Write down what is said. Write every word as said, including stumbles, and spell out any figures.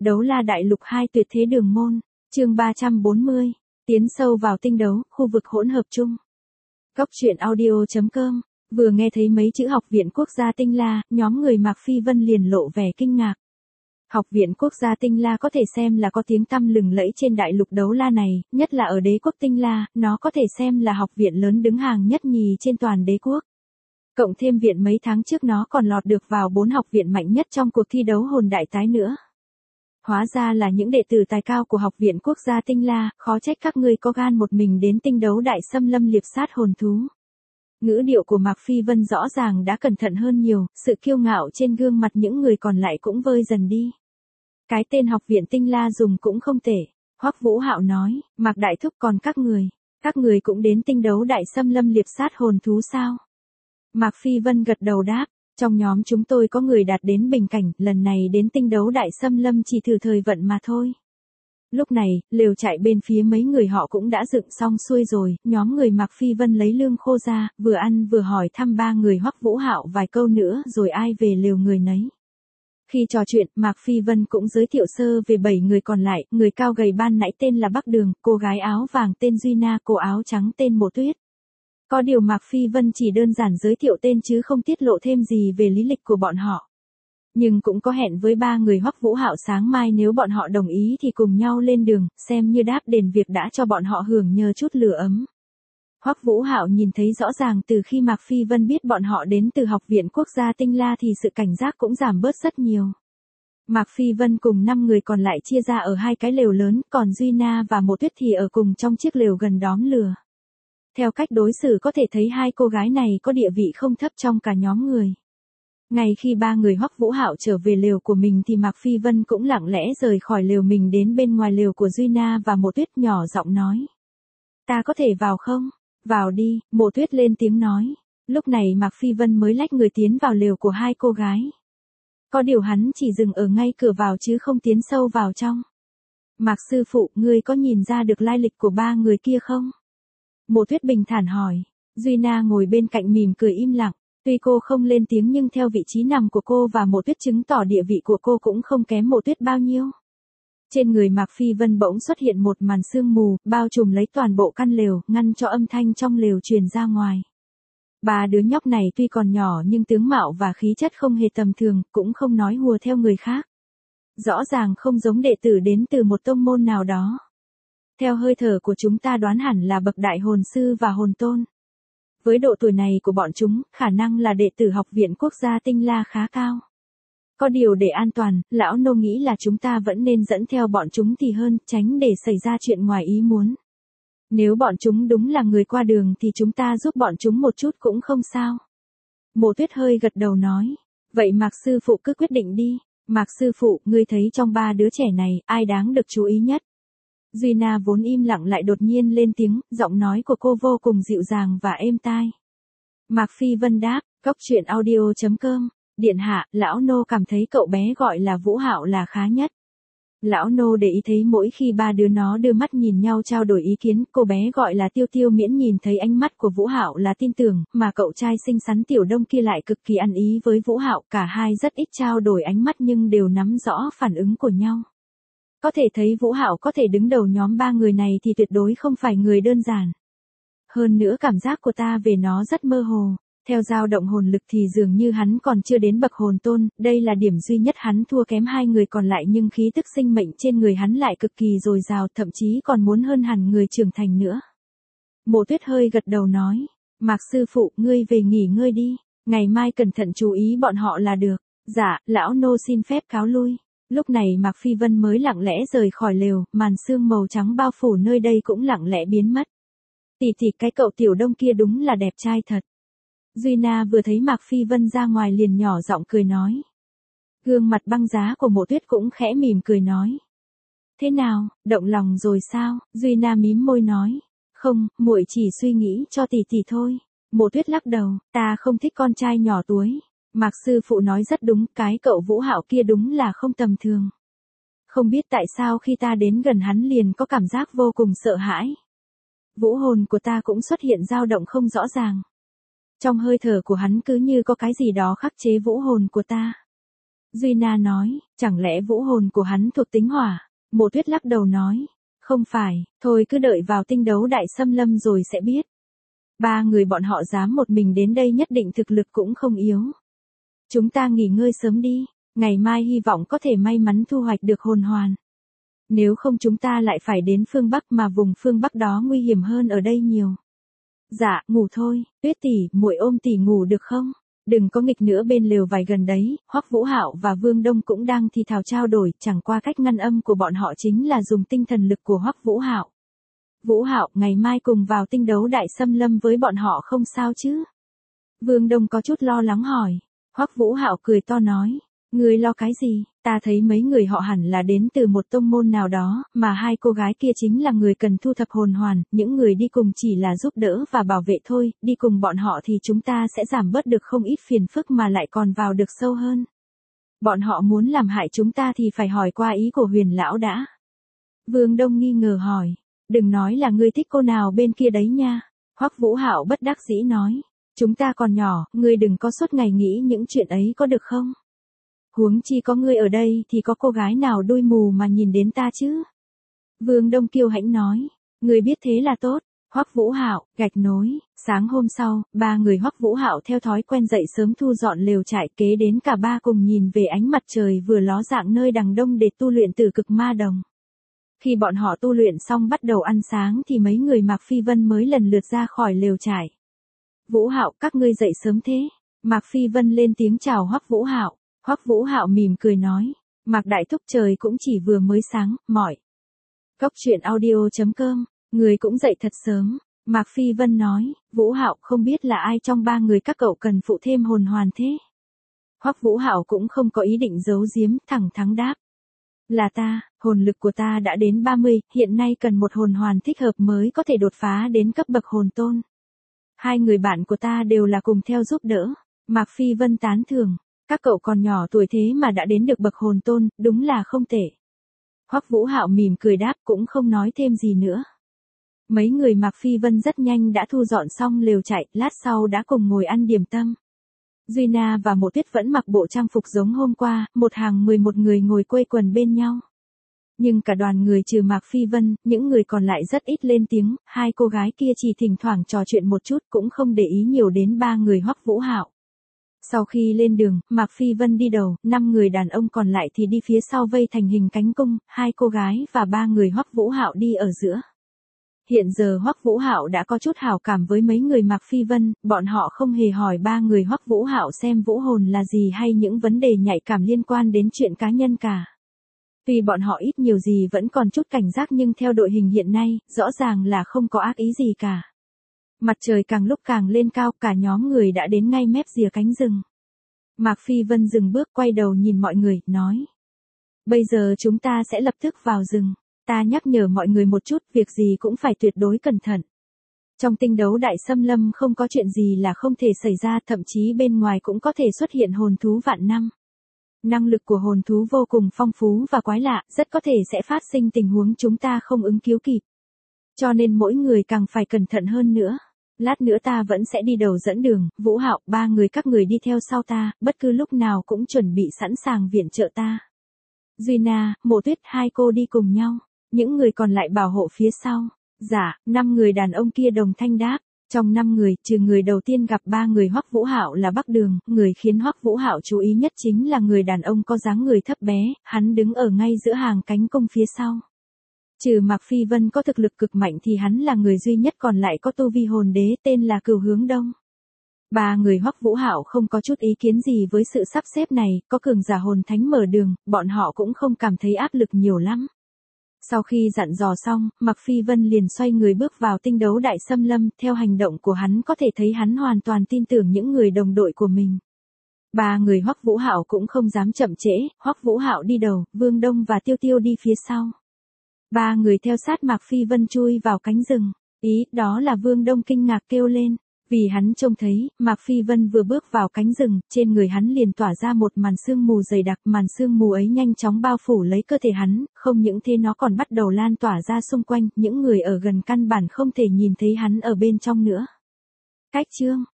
Đấu la đại lục hai tuyệt thế đường môn, chương ba trăm bốn mươi, tiến sâu vào tinh đấu, khu vực hỗn hợp chung. Góc truyện audio chấm com, vừa nghe thấy mấy chữ Học viện Quốc gia Tinh La, nhóm người Mạc Phi Vân liền lộ vẻ kinh ngạc. Học viện Quốc gia Tinh La có thể xem là có tiếng tăm lừng lẫy trên đại lục đấu la này, nhất là ở đế quốc Tinh La, nó có thể xem là học viện lớn đứng hàng nhất nhì trên toàn đế quốc. Cộng thêm viện mấy tháng trước nó còn lọt được vào bốn học viện mạnh nhất trong cuộc thi đấu hồn đại tái nữa. Hóa ra là những đệ tử tài cao của Học viện Quốc gia Tinh La, khó trách các ngươi có gan một mình đến tinh đấu đại xâm lâm liệp sát hồn thú. Ngữ điệu của Mạc Phi Vân rõ ràng đã cẩn thận hơn nhiều, sự kiêu ngạo trên gương mặt những người còn lại cũng vơi dần đi. Cái tên Học viện Tinh La dùng cũng không tệ, Hoắc Vũ Hạo nói, Mạc Đại Thúc còn các người, các người cũng đến tinh đấu đại xâm lâm liệp sát hồn thú sao? Mạc Phi Vân gật đầu đáp, trong nhóm chúng tôi có người đạt đến bình cảnh, lần này đến tinh đấu đại xâm lâm chỉ thử thời vận mà thôi. Lúc này, lều trại bên phía mấy người họ cũng đã dựng xong xuôi rồi, nhóm người Mạc Phi Vân lấy lương khô ra, vừa ăn vừa hỏi thăm ba người Hoắc Vũ Hạo vài câu nữa rồi ai về lều người nấy. Khi trò chuyện, Mạc Phi Vân cũng giới thiệu sơ về bảy người còn lại, người cao gầy ban nãy tên là Bắc Đường, cô gái áo vàng tên Duy Na, cô áo trắng tên Mộ Tuyết. Có điều Mạc Phi Vân chỉ đơn giản giới thiệu tên chứ không tiết lộ thêm gì về lý lịch của bọn họ. Nhưng cũng có hẹn với ba người Hoắc Vũ Hạo sáng mai nếu bọn họ đồng ý thì cùng nhau lên đường, xem như đáp đền việc đã cho bọn họ hưởng nhờ chút lửa ấm. Hoắc Vũ Hạo nhìn thấy rõ ràng từ khi Mạc Phi Vân biết bọn họ đến từ Học viện Quốc gia Tinh La thì sự cảnh giác cũng giảm bớt rất nhiều. Mạc Phi Vân cùng năm người còn lại chia ra ở hai cái lều lớn, còn Duy Na và Mộ Tuyết thì ở cùng trong chiếc lều gần đóm lửa. Theo cách đối xử có thể thấy hai cô gái này có địa vị không thấp trong cả nhóm người. Ngay khi ba người Hoắc Vũ Hạo trở về lều của mình thì Mạc Phi Vân cũng lặng lẽ rời khỏi lều mình đến bên ngoài lều của Duy Na và Mộ Tuyết nhỏ giọng nói. Ta có thể vào không? Vào đi, Mộ Tuyết lên tiếng nói. Lúc này Mạc Phi Vân mới lách người tiến vào lều của hai cô gái. Có điều hắn chỉ dừng ở ngay cửa vào chứ không tiến sâu vào trong. Mạc sư phụ, ngươi có nhìn ra được lai lịch của ba người kia không? Mộ Tuyết bình thản hỏi. Duy Na ngồi bên cạnh mỉm cười im lặng. Tuy cô không lên tiếng nhưng theo vị trí nằm của cô và Mộ Tuyết chứng tỏ địa vị của cô cũng không kém Mộ Tuyết bao nhiêu. Trên người Mạc Phi Vân bỗng xuất hiện một màn sương mù, bao trùm lấy toàn bộ căn lều, ngăn cho âm thanh trong lều truyền ra ngoài. Ba đứa nhóc này tuy còn nhỏ nhưng tướng mạo và khí chất không hề tầm thường, cũng không nói hùa theo người khác. Rõ ràng không giống đệ tử đến từ một tông môn nào đó. Theo hơi thở của chúng ta đoán hẳn là bậc đại hồn sư và hồn tôn. Với độ tuổi này của bọn chúng, khả năng là đệ tử Học viện Quốc gia Tinh La khá cao. Có điều để an toàn, lão nô nghĩ là chúng ta vẫn nên dẫn theo bọn chúng thì hơn, tránh để xảy ra chuyện ngoài ý muốn. Nếu bọn chúng đúng là người qua đường thì chúng ta giúp bọn chúng một chút cũng không sao. Mộ Tuyết hơi gật đầu nói. Vậy Mạc sư phụ cứ quyết định đi. Mạc sư phụ, ngươi thấy trong ba đứa trẻ này, ai đáng được chú ý nhất? Duy Na vốn im lặng lại đột nhiên lên tiếng, giọng nói của cô vô cùng dịu dàng và êm tai. Mạc Phi Vân đáp, góc truyện audio chấm com, điện hạ, lão nô cảm thấy cậu bé gọi là Vũ Hạo là khá nhất. Lão nô để ý thấy mỗi khi ba đứa nó đưa mắt nhìn nhau trao đổi ý kiến, cô bé gọi là Tiêu Tiêu miễn nhìn thấy ánh mắt của Vũ Hạo là tin tưởng, mà cậu trai xinh xắn Tiểu Đông kia lại cực kỳ ăn ý với Vũ Hạo, cả hai rất ít trao đổi ánh mắt nhưng đều nắm rõ phản ứng của nhau. Có thể thấy Vũ Hạo có thể đứng đầu nhóm ba người này thì tuyệt đối không phải người đơn giản. Hơn nữa cảm giác của ta về nó rất mơ hồ, theo dao động hồn lực thì dường như hắn còn chưa đến bậc hồn tôn, đây là điểm duy nhất hắn thua kém hai người còn lại nhưng khí tức sinh mệnh trên người hắn lại cực kỳ dồi dào, thậm chí còn muốn hơn hẳn người trưởng thành nữa. Mộ Tuyết hơi gật đầu nói, Mạc sư phụ, ngươi về nghỉ ngơi đi, ngày mai cẩn thận chú ý bọn họ là được. Dạ, lão nô xin phép cáo lui. Lúc này Mạc Phi Vân mới lặng lẽ rời khỏi lều, màn sương màu trắng bao phủ nơi đây cũng lặng lẽ biến mất. Tỷ tỷ, cái cậu Tiểu Đông kia đúng là đẹp trai thật. Duy Na vừa thấy Mạc Phi Vân ra ngoài liền nhỏ giọng cười nói. Gương mặt băng giá của Mộ Tuyết cũng khẽ mỉm cười nói. Thế nào, động lòng rồi sao? Duy Na mím môi nói. Không, muội chỉ suy nghĩ cho tỷ tỷ thôi. Mộ Tuyết lắc đầu, ta không thích con trai nhỏ túi. Mạc sư phụ nói rất đúng, cái cậu Vũ Hạo kia đúng là không tầm thường. Không biết tại sao khi ta đến gần hắn liền có cảm giác vô cùng sợ hãi. Vũ hồn của ta cũng xuất hiện dao động không rõ ràng. Trong hơi thở của hắn cứ như có cái gì đó khắc chế vũ hồn của ta. Duy Na nói, chẳng lẽ vũ hồn của hắn thuộc tính hỏa? Mộ Tuyết lắc đầu nói, không phải, thôi cứ đợi vào tinh đấu đại xâm lâm rồi sẽ biết. Ba người bọn họ dám một mình đến đây nhất định thực lực cũng không yếu. Chúng ta nghỉ ngơi sớm đi, ngày mai hy vọng có thể may mắn thu hoạch được hồn hoàn. Nếu không chúng ta lại phải đến phương Bắc mà vùng phương Bắc đó nguy hiểm hơn ở đây nhiều. Dạ, ngủ thôi, Tuyết tỷ, muội ôm tỷ ngủ được không? Đừng có nghịch nữa, bên lều vải gần đấy, Hoắc Vũ Hạo và Vương Đông cũng đang thì thào trao đổi, chẳng qua cách ngăn âm của bọn họ chính là dùng tinh thần lực của Hoắc Vũ Hạo. Vũ Hạo, ngày mai cùng vào tinh đấu đại xâm lâm với bọn họ không sao chứ? Vương Đông có chút lo lắng hỏi. Hoắc Vũ Hạo cười to nói, ngươi lo cái gì, ta thấy mấy người họ hẳn là đến từ một tông môn nào đó, mà hai cô gái kia chính là người cần thu thập hồn hoàn, những người đi cùng chỉ là giúp đỡ và bảo vệ thôi, đi cùng bọn họ thì chúng ta sẽ giảm bớt được không ít phiền phức mà lại còn vào được sâu hơn. Bọn họ muốn làm hại chúng ta thì phải hỏi qua ý của Huyền lão đã. Vương Đông nghi ngờ hỏi, đừng nói là ngươi thích cô nào bên kia đấy nha. Hoắc Vũ Hạo bất đắc dĩ nói, chúng ta còn nhỏ, ngươi đừng có suốt ngày nghĩ những chuyện ấy có được không? Huống chi có ngươi ở đây thì có cô gái nào đôi mù mà nhìn đến ta chứ? Vương Đông kiêu hãnh nói, ngươi biết thế là tốt. Hoắc Vũ Hạo, gạch nối, sáng hôm sau, ba người Hoắc Vũ Hạo theo thói quen dậy sớm thu dọn lều trại, kế đến cả ba cùng nhìn về ánh mặt trời vừa ló dạng nơi đằng đông để tu luyện Tử Cực Ma Đồng. Khi bọn họ tu luyện xong bắt đầu ăn sáng thì mấy người Mạc Phi Vân mới lần lượt ra khỏi lều trại. Vũ Hạo, các ngươi dậy sớm thế? Mạc Phi Vân lên tiếng chào Hoắc Vũ Hạo. Hoắc Vũ Hạo mỉm cười nói, Mạc đại thúc, trời cũng chỉ vừa mới sáng, mỏi. Cốc truyện audio chấm com, người cũng dậy thật sớm. Mạc Phi Vân nói, Vũ Hạo, không biết là ai trong ba người các cậu cần phụ thêm hồn hoàn thế? Hoắc Vũ Hạo cũng không có ý định giấu giếm, thẳng thắn đáp. Là ta, hồn lực của ta đã đến ba mươi, hiện nay cần một hồn hoàn thích hợp mới có thể đột phá đến cấp bậc hồn tôn. Hai người bạn của ta đều là cùng theo giúp đỡ. Mạc Phi Vân tán thưởng, các cậu còn nhỏ tuổi thế mà đã đến được bậc hồn tôn, đúng là không tệ. Hoắc Vũ Hạo mỉm cười đáp, cũng không nói thêm gì nữa. Mấy người Mạc Phi Vân rất nhanh đã thu dọn xong lều trại, lát sau đã cùng ngồi ăn điểm tâm. Duy Na và Mộ Tuyết vẫn mặc bộ trang phục giống hôm qua, một hàng mười một người ngồi quây quần bên nhau. Nhưng cả đoàn người trừ Mạc Phi Vân, những người còn lại rất ít lên tiếng, hai cô gái kia chỉ thỉnh thoảng trò chuyện một chút, cũng không để ý nhiều đến ba người Hoắc Vũ Hạo. Sau khi lên đường, Mạc Phi Vân đi đầu, năm người đàn ông còn lại thì đi phía sau vây thành hình cánh cung, hai cô gái và ba người Hoắc Vũ Hạo đi ở giữa. Hiện giờ Hoắc Vũ Hạo đã có chút hảo cảm với mấy người Mạc Phi Vân, bọn họ không hề hỏi ba người Hoắc Vũ Hạo xem vũ hồn là gì hay những vấn đề nhạy cảm liên quan đến chuyện cá nhân cả. Tuy bọn họ ít nhiều gì vẫn còn chút cảnh giác nhưng theo đội hình hiện nay, rõ ràng là không có ác ý gì cả. Mặt trời càng lúc càng lên cao, cả nhóm người đã đến ngay mép rìa cánh rừng. Mạc Phi Vân dừng bước, quay đầu nhìn mọi người, nói. Bây giờ chúng ta sẽ lập tức vào rừng. Ta nhắc nhở mọi người một chút, việc gì cũng phải tuyệt đối cẩn thận. Trong tinh đấu đại xâm lâm không có chuyện gì là không thể xảy ra, thậm chí bên ngoài cũng có thể xuất hiện hồn thú vạn năm. Năng lực của hồn thú vô cùng phong phú và quái lạ, rất có thể sẽ phát sinh tình huống chúng ta không ứng cứu kịp. Cho nên mỗi người càng phải cẩn thận hơn nữa. Lát nữa ta vẫn sẽ đi đầu dẫn đường, Vũ Hạo, ba người các người đi theo sau ta, bất cứ lúc nào cũng chuẩn bị sẵn sàng viện trợ ta. Duy Na, Mộ Tuyết, hai cô đi cùng nhau, những người còn lại bảo hộ phía sau. Dạ, năm người đàn ông kia đồng thanh đáp. Trong năm người, trừ người đầu tiên gặp ba người Hoắc Vũ Hạo là Bắc Đường, người khiến Hoắc Vũ Hạo chú ý nhất chính là người đàn ông có dáng người thấp bé, hắn đứng ở ngay giữa hàng cánh cung phía sau. Trừ Mạc Phi Vân có thực lực cực mạnh thì hắn là người duy nhất còn lại có tu vi hồn đế, tên là Cửu Hướng Đông. Ba người Hoắc Vũ Hạo không có chút ý kiến gì với sự sắp xếp này, có cường giả hồn thánh mở đường, bọn họ cũng không cảm thấy áp lực nhiều lắm. Sau khi dặn dò xong, Mạc Phi Vân liền xoay người bước vào tinh đấu đại xâm lâm, theo hành động của hắn có thể thấy hắn hoàn toàn tin tưởng những người đồng đội của mình. Ba người Hoắc Vũ Hạo cũng không dám chậm trễ, Hoắc Vũ Hạo đi đầu, Vương Đông và Tiêu Tiêu đi phía sau. Ba người theo sát Mạc Phi Vân chui vào cánh rừng. Ý, đó là Vương Đông kinh ngạc kêu lên. Vì hắn trông thấy, Mạc Phi Vân vừa bước vào cánh rừng, trên người hắn liền tỏa ra một màn sương mù dày đặc, màn sương mù ấy nhanh chóng bao phủ lấy cơ thể hắn, không những thế nó còn bắt đầu lan tỏa ra xung quanh, những người ở gần căn bản không thể nhìn thấy hắn ở bên trong nữa. Cách chương